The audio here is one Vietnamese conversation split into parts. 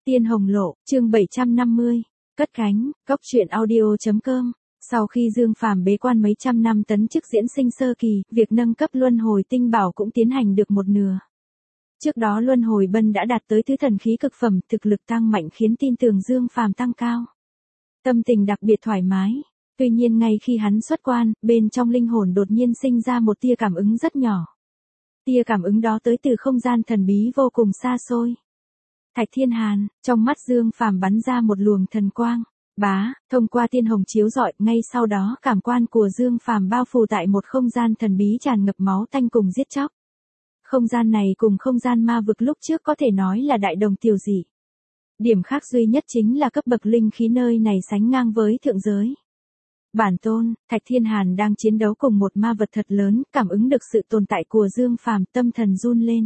Tiên Hồng Lộ, chương 750, cất cánh, cốc truyện audio.com. Sau khi Dương Phàm bế quan mấy trăm năm tấn chức diễn sinh sơ kỳ, việc nâng cấp luân hồi tinh bảo cũng tiến hành được một nửa. Trước đó luân hồi bân đã đạt tới thứ thần khí cực phẩm, thực lực tăng mạnh khiến tin tưởng Dương Phàm tăng cao. Tâm tình đặc biệt thoải mái. Tuy nhiên ngay khi hắn xuất quan, bên trong linh hồn đột nhiên sinh ra một tia cảm ứng rất nhỏ. Tia cảm ứng đó tới từ không gian thần bí vô cùng xa xôi. Thạch Thiên Hàn, trong mắt Dương Phàm bắn ra một luồng thần quang. Thông qua tiên hồng chiếu rọi, ngay sau đó cảm quan của Dương Phàm bao phủ tại một không gian thần bí tràn ngập máu tanh cùng giết chóc. Không gian này cùng không gian ma vực lúc trước có thể nói là đại đồng tiểu dị. Điểm khác duy nhất chính là cấp bậc linh khí nơi này sánh ngang với thượng giới. Bản tôn, Thạch Thiên Hàn đang chiến đấu cùng một ma vật thật lớn, cảm ứng được sự tồn tại của Dương Phàm, tâm thần run lên.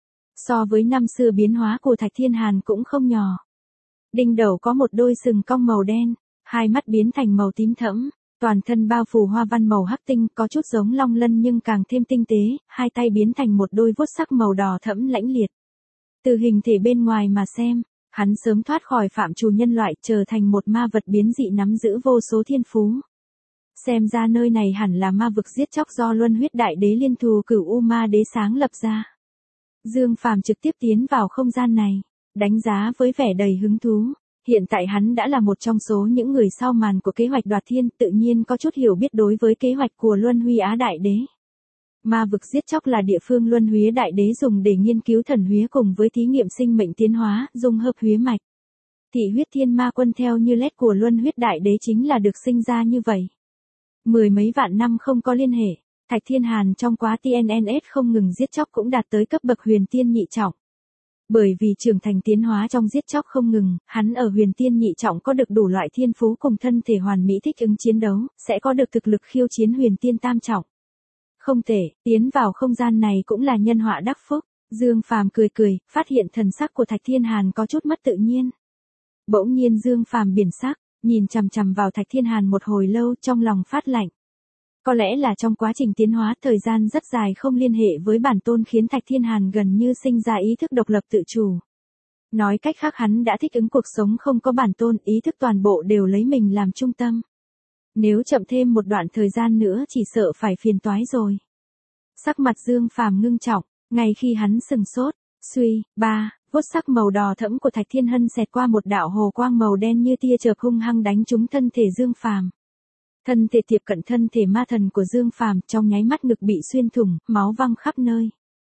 So với năm xưa biến hóa của Thạch Thiên Hàn cũng không nhỏ. Đỉnh đầu có một đôi sừng cong màu đen, hai mắt biến thành màu tím thẫm, toàn thân bao phủ hoa văn màu hắc tinh, có chút giống long lân nhưng càng thêm tinh tế, hai tay biến thành một đôi vuốt sắc màu đỏ thẫm lãnh liệt. Từ hình thể bên ngoài mà xem, hắn sớm thoát khỏi phạm trù nhân loại, trở thành một ma vật biến dị nắm giữ vô số thiên phú. Xem ra nơi này hẳn là ma vực giết chóc do Luân Huyết Đại Đế liên thù Cửu U Ma Đế sáng lập ra. Dương Phàm trực tiếp tiến vào không gian này, đánh giá với vẻ đầy hứng thú. Hiện tại hắn đã là một trong số những người sau màn của kế hoạch đoạt thiên, tự nhiên có chút hiểu biết đối với kế hoạch của Luân Huy Á Đại Đế. Ma vực giết chóc là địa phương Luân Huy Đại Đế dùng để nghiên cứu thần huyết cùng với thí nghiệm sinh mệnh tiến hóa, dung hợp huyết mạch. Thị huyết thiên ma quân theo như lết của Luân Huyết Đại Đế chính là được sinh ra như vậy. Mười mấy vạn năm không có liên hệ, Thạch Thiên Hàn trong quá TNNS không ngừng giết chóc cũng đạt tới cấp bậc huyền tiên nhị trọng. Bởi vì trưởng thành tiến hóa trong giết chóc không ngừng, hắn ở huyền tiên nhị trọng có được đủ loại thiên phú cùng thân thể hoàn mỹ thích ứng chiến đấu, sẽ có được thực lực khiêu chiến huyền tiên tam trọng. Không tệ, tiến vào không gian này cũng là nhân họa đắc phúc. Dương Phàm cười cười, phát hiện thần sắc của Thạch Thiên Hàn có chút mất tự nhiên. Bỗng nhiên Dương Phàm biến sắc, nhìn chằm chằm vào Thạch Thiên Hàn một hồi lâu, trong lòng phát lạnh. Có lẽ là trong quá trình tiến hóa thời gian rất dài không liên hệ với bản tôn khiến Thạch Thiên Hàn gần như sinh ra ý thức độc lập tự chủ. Nói cách khác hắn đã thích ứng cuộc sống không có bản tôn, ý thức toàn bộ đều lấy mình làm trung tâm. Nếu chậm thêm một đoạn thời gian nữa chỉ sợ phải phiền toái rồi. Sắc mặt Dương Phàm ngưng trọng, ngay khi hắn sừng sốt, vuốt sắc màu đỏ thẫm của Thạch Thiên Hân xẹt qua một đạo hồ quang màu đen như tia chớp hung hăng đánh trúng thân thể Dương Phàm. Thân thể tiếp cận thân thể ma thần của Dương Phàm, trong nháy mắt ngực bị xuyên thủng, máu văng khắp nơi.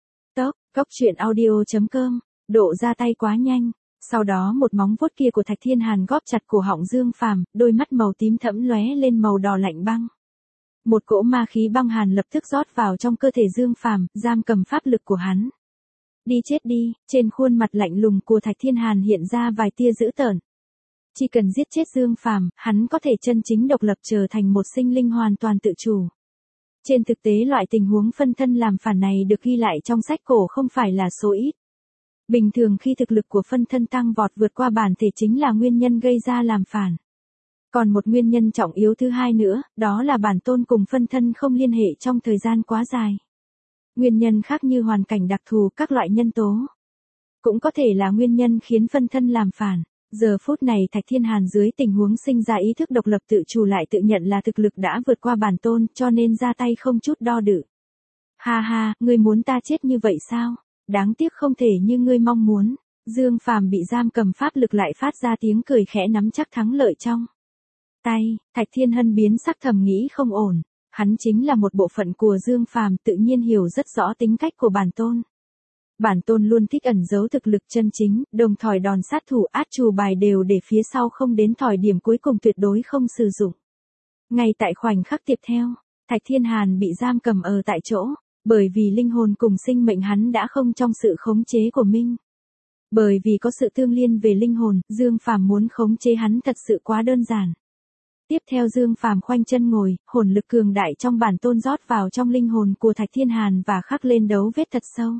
Cốc truyện audio.com, độ ra tay quá nhanh. Sau đó một móng vuốt kia của Thạch Thiên Hàn góp chặt cổ họng Dương Phàm, đôi mắt màu tím thẫm lóe lên màu đỏ lạnh băng. Một cỗ ma khí băng hàn lập tức rót vào trong cơ thể Dương Phàm, giam cầm pháp lực của hắn. Đi chết đi, trên khuôn mặt lạnh lùng của Thạch Thiên Hàn hiện ra vài tia dữ tợn. Chỉ cần giết chết Dương Phàm, hắn có thể chân chính độc lập trở thành một sinh linh hoàn toàn tự chủ. Trên thực tế loại tình huống phân thân làm phản này được ghi lại trong sách cổ không phải là số ít. Bình thường khi thực lực của phân thân tăng vọt vượt qua bản thể chính là nguyên nhân gây ra làm phản. Còn một nguyên nhân trọng yếu thứ hai nữa, đó là bản tôn cùng phân thân không liên hệ trong thời gian quá dài. Nguyên nhân khác như hoàn cảnh đặc thù, các loại nhân tố. Cũng có thể là nguyên nhân khiến phân thân làm phản. Giờ phút này Thạch Thiên Hàn dưới tình huống sinh ra ý thức độc lập tự chủ lại tự nhận là thực lực đã vượt qua bản tôn, cho nên ra tay không chút đo đự. Ha ha, ngươi muốn ta chết như vậy sao? Đáng tiếc không thể như ngươi mong muốn. Dương Phàm bị giam cầm pháp lực lại phát ra tiếng cười khẽ nắm chắc thắng lợi trong tay. Thạch Thiên Hân biến sắc thầm nghĩ không ổn. Hắn chính là một bộ phận của Dương Phàm, tự nhiên hiểu rất rõ tính cách của bản tôn. Bản tôn luôn thích ẩn giấu thực lực chân chính, đồng thời đòn sát thủ át chủ bài đều để phía sau không đến thời điểm cuối cùng tuyệt đối không sử dụng. Ngay tại khoảnh khắc tiếp theo, Thạch Thiên Hàn bị giam cầm ở tại chỗ, bởi vì linh hồn cùng sinh mệnh hắn đã không trong sự khống chế của mình. Bởi vì có sự tương liên về linh hồn, Dương Phàm muốn khống chế hắn thật sự quá đơn giản. Tiếp theo Dương Phàm khoanh chân ngồi, hồn lực cường đại trong bản tôn rót vào trong linh hồn của Thạch Thiên Hàn và khắc lên dấu vết thật sâu.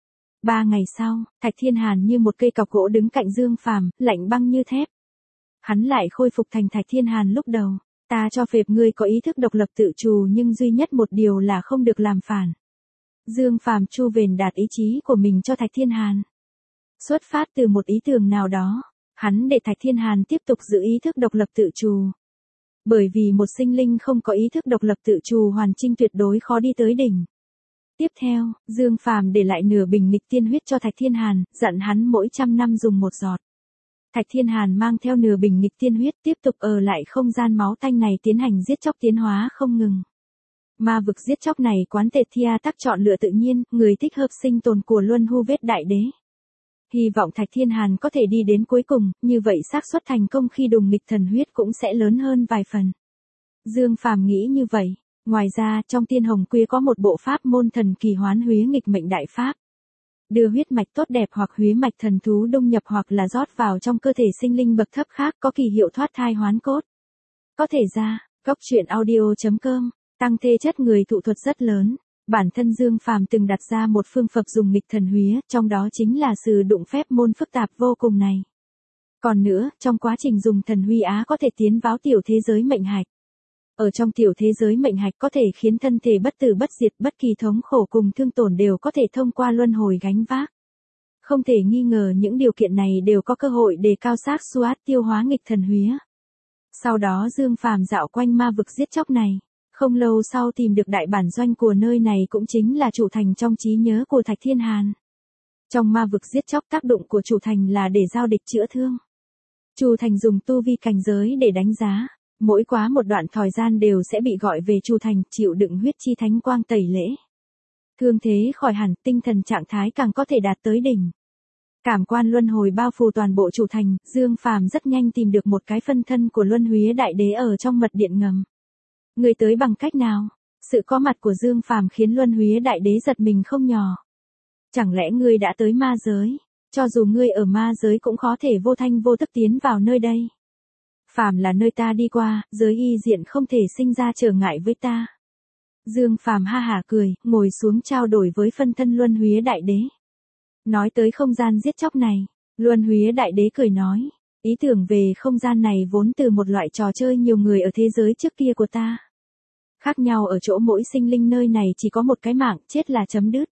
3 ngày sau, Thạch Thiên Hàn như một cây cọc gỗ đứng cạnh Dương Phàm, lạnh băng như thép. Hắn lại khôi phục thành Thạch Thiên Hàn lúc đầu. Ta cho phép ngươi có ý thức độc lập tự chủ nhưng duy nhất một điều là không được làm phản. Dương Phàm chu vền đạt ý chí của mình cho Thạch Thiên Hàn. Xuất phát từ một ý tưởng nào đó, Hắn để Thạch Thiên Hàn tiếp tục giữ ý thức độc lập tự chủ. Bởi vì một sinh linh không có ý thức độc lập tự chủ hoàn chỉnh tuyệt đối khó đi tới đỉnh. Tiếp theo, Dương Phàm để lại nửa bình nghịch tiên huyết cho Thạch Thiên Hàn, dặn hắn mỗi 100 năm dùng một giọt. Thạch Thiên Hàn mang theo nửa bình nghịch tiên huyết tiếp tục ở lại không gian máu tanh này tiến hành giết chóc tiến hóa không ngừng. Ma vực giết chóc này quán tệt Thia Tắc chọn lựa tự nhiên, người thích hợp sinh tồn của Luân Hu Vết Đại Đế. Hy vọng Thạch Thiên Hàn có thể đi đến cuối cùng, như vậy xác suất thành công khi đùng nghịch thần huyết cũng sẽ lớn hơn vài phần. Dương Phàm nghĩ như vậy. Ngoài ra, trong Tiên Hồng Quy có một bộ pháp môn thần kỳ hoán huyết nghịch mệnh đại pháp. Đưa huyết mạch tốt đẹp hoặc huyết mạch thần thú đông nhập hoặc là rót vào trong cơ thể sinh linh bậc thấp khác có kỳ hiệu thoát thai hoán cốt. Có thể ra, goctruyện.audio.com, tăng thể chất người thụ thuật rất lớn. Bản thân Dương Phàm từng đặt ra một phương pháp dùng nghịch thần huyết, trong đó chính là sử dụng phép môn phức tạp vô cùng này. Còn nữa, trong quá trình dùng thần huy á có thể tiến vào tiểu thế giới mệnh hạch. Ở trong tiểu thế giới mệnh hạch có thể khiến thân thể bất tử bất diệt, bất kỳ thống khổ cùng thương tổn đều có thể thông qua luân hồi gánh vác. Không thể nghi ngờ những điều kiện này đều có cơ hội đề cao xác suất tiêu hóa nghịch thần huyết. Sau đó Dương Phàm dạo quanh ma vực giết chóc này, không lâu sau tìm được đại bản doanh của nơi này cũng chính là chủ thành trong trí nhớ của Thạch Thiên Hàn. Trong ma vực giết chóc tác dụng của chủ thành là để giao địch chữa thương. Chủ thành dùng tu vi cảnh giới để đánh giá. Mỗi quá một đoạn thời gian đều sẽ bị gọi về Chu Thành, chịu đựng huyết chi thánh quang tẩy lễ. Thương thế khỏi hẳn, tinh thần trạng thái càng có thể đạt tới đỉnh. Cảm quan luân hồi bao phủ toàn bộ Chu Thành, Dương Phàm rất nhanh tìm được một cái phân thân của Luân Huyết Đại Đế ở trong mật điện ngầm. Người tới bằng cách nào? Sự có mặt của Dương Phàm khiến Luân Huyết Đại Đế giật mình không nhỏ. Chẳng lẽ ngươi đã tới ma giới? Cho dù ngươi ở ma giới cũng khó thể vô thanh vô tức tiến vào nơi đây. Phàm là nơi ta đi qua, giới y diện không thể sinh ra trở ngại với ta. Dương Phàm ha hả cười, ngồi xuống trao đổi với phân thân Luân Huyết Đại Đế. Nói tới không gian giết chóc này, Luân Huyết Đại Đế cười nói, ý tưởng về không gian này vốn từ một loại trò chơi nhiều người ở thế giới trước kia của ta. Khác nhau ở chỗ mỗi sinh linh nơi này chỉ có một cái mạng, chết là chấm dứt.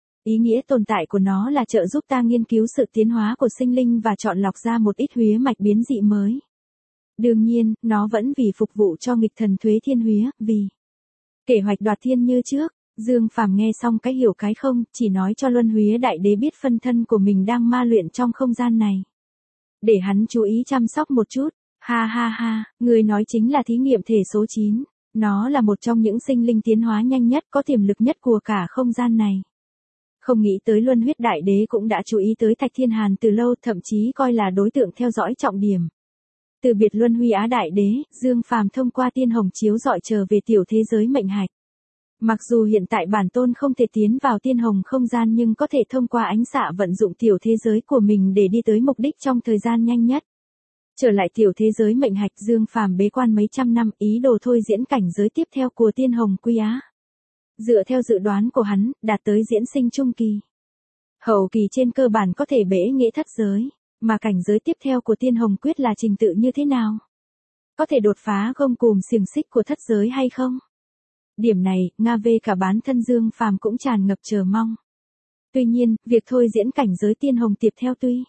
Ý nghĩa tồn tại của nó là trợ giúp ta nghiên cứu sự tiến hóa của sinh linh và chọn lọc ra một ít huyết mạch biến dị mới. Đương nhiên, nó vẫn vì phục vụ cho nghịch thần thuế thiên huyết, vì kế hoạch đoạt thiên như trước. Dương Phàm nghe xong cái hiểu cái không, chỉ nói cho Luân Huyết Đại Đế biết phân thân của mình đang ma luyện trong không gian này. Để hắn chú ý chăm sóc một chút. Ha ha ha, người nói chính là thí nghiệm thể số 9. Nó là một trong những sinh linh tiến hóa nhanh nhất, có tiềm lực nhất của cả không gian này. Không nghĩ tới Luân Huyết Đại Đế cũng đã chú ý tới Thạch Thiên Hàn từ lâu, thậm chí coi là đối tượng theo dõi trọng điểm. Từ biệt Luân Huy Á Đại Đế, Dương Phàm thông qua tiên hồng chiếu dọi trở về tiểu thế giới mệnh hạch. Mặc dù hiện tại bản tôn không thể tiến vào tiên hồng không gian nhưng có thể thông qua ánh xạ vận dụng tiểu thế giới của mình để đi tới mục đích trong thời gian nhanh nhất. Trở lại tiểu thế giới mệnh hạch, Dương Phàm bế quan mấy trăm năm, ý đồ thôi diễn cảnh giới tiếp theo của tiên hồng quy á. Dựa theo dự đoán của hắn, đạt tới diễn sinh trung kỳ. Hậu kỳ trên cơ bản có thể bế nghệ thất giới. Mà cảnh giới tiếp theo của tiên hồng quyết là trình tự như thế nào? Có thể đột phá gông cùm xiềng xích của thất giới hay không? Điểm này, Nga về cả bản thân Dương Phàm cũng tràn ngập chờ mong. Tuy nhiên, việc thôi diễn cảnh giới tiên hồng tiếp theo tuy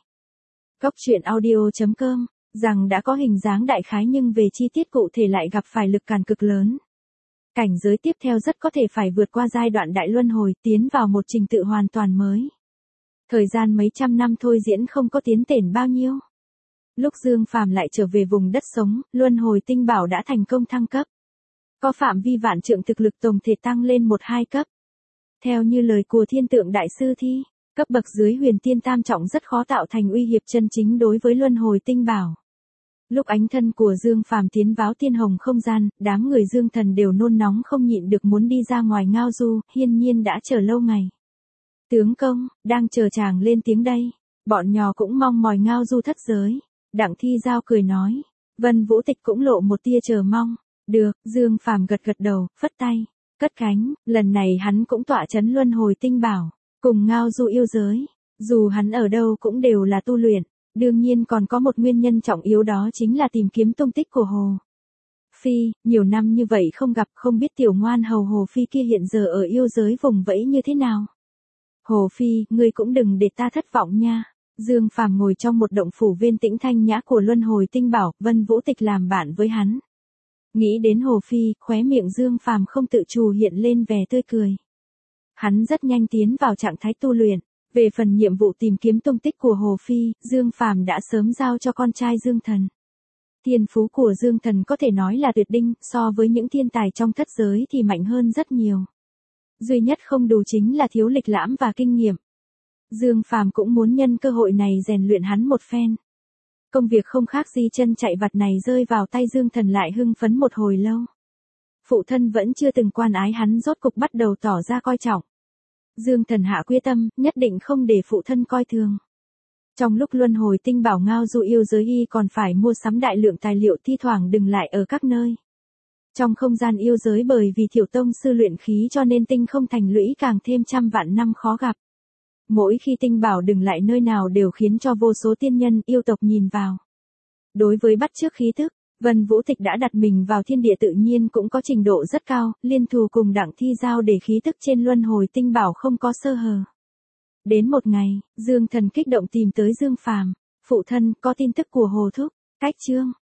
goctruyện.audio.com rằng đã có hình dáng đại khái nhưng về chi tiết cụ thể lại gặp phải lực cản cực lớn. Cảnh giới tiếp theo rất có thể phải vượt qua giai đoạn đại luân hồi, tiến vào một trình tự hoàn toàn mới. Thời gian mấy trăm năm thôi diễn không có tiến triển bao nhiêu. Lúc Dương Phàm lại trở về vùng đất sống, luân hồi tinh bảo đã thành công thăng cấp. Có phạm vi vạn trượng thực lực tổng thể tăng lên 1-2 cấp. Theo như lời của Thiên Tượng Đại Sư Thi, cấp bậc dưới huyền tiên tam trọng rất khó tạo thành uy hiếp chân chính đối với luân hồi tinh bảo. Lúc ánh thân của Dương Phàm tiến vào tiên hồng không gian, đám người Dương Thần đều nôn nóng không nhịn được muốn đi ra ngoài ngao du, hiên nhiên đã chờ lâu ngày. Tướng công, đang chờ chàng lên tiếng đây. Bọn nhỏ cũng mong mỏi ngao du thất giới. Đặng Thi Giao cười nói. Vân Vũ Tịch cũng lộ một tia chờ mong. Được, Dương Phàm gật gật đầu, phất tay. Cất cánh, lần này hắn cũng tọa chấn luân hồi tinh bảo. Cùng ngao du yêu giới. Dù hắn ở đâu cũng đều là tu luyện. Đương nhiên còn có một nguyên nhân trọng yếu đó chính là tìm kiếm tung tích của Hồ Phi. Nhiều năm như vậy không gặp, không biết tiểu ngoan hầu Hồ Phi kia hiện giờ ở yêu giới vùng vẫy như thế nào. Hồ Phi, ngươi cũng đừng để ta thất vọng nha. Dương Phàm ngồi trong một động phủ viên tĩnh thanh nhã của Luân Hồi Tinh Bảo, Vân Vũ Tịch làm bạn với hắn. Nghĩ đến Hồ Phi, khóe miệng Dương Phàm không tự chủ hiện lên vẻ tươi cười. Hắn rất nhanh tiến vào trạng thái tu luyện. Về phần nhiệm vụ tìm kiếm tung tích của Hồ Phi, Dương Phàm đã sớm giao cho con trai Dương Thần. Thiên phú của Dương Thần có thể nói là tuyệt đỉnh, so với những thiên tài trong thất giới thì mạnh hơn rất nhiều. Duy nhất không đủ chính là thiếu lịch lãm và kinh nghiệm. Dương Phàm cũng muốn nhân cơ hội này rèn luyện hắn một phen. Công việc không khác gì chân chạy vặt này rơi vào tay Dương Thần lại hưng phấn một hồi lâu. Phụ thân vẫn chưa từng quan ái hắn rốt cục bắt đầu tỏ ra coi trọng. Dương Thần hạ quyết tâm, nhất định không để phụ thân coi thường. Trong lúc Luân Hồi Tinh Bảo ngao du yêu giới y còn phải mua sắm đại lượng tài liệu thi thoảng đừng lại ở các nơi. Trong không gian yêu giới bởi vì Thiểu Tông sư luyện khí cho nên tinh không thành lũy càng thêm trăm vạn năm khó gặp. Mỗi khi tinh bảo đừng lại nơi nào đều khiến cho vô số tiên nhân yêu tộc nhìn vào. Đối với bắt chước khí thức, Vân Vũ Tịch đã đặt mình vào thiên địa tự nhiên cũng có trình độ rất cao, liên thủ cùng Đặng Thi Giao để khí thức trên Luân Hồi Tinh Bảo không có sơ hở. Đến một ngày, Dương Thần kích động tìm tới Dương Phàm, phụ thân, có tin tức của Hồ Thúc, cách chương.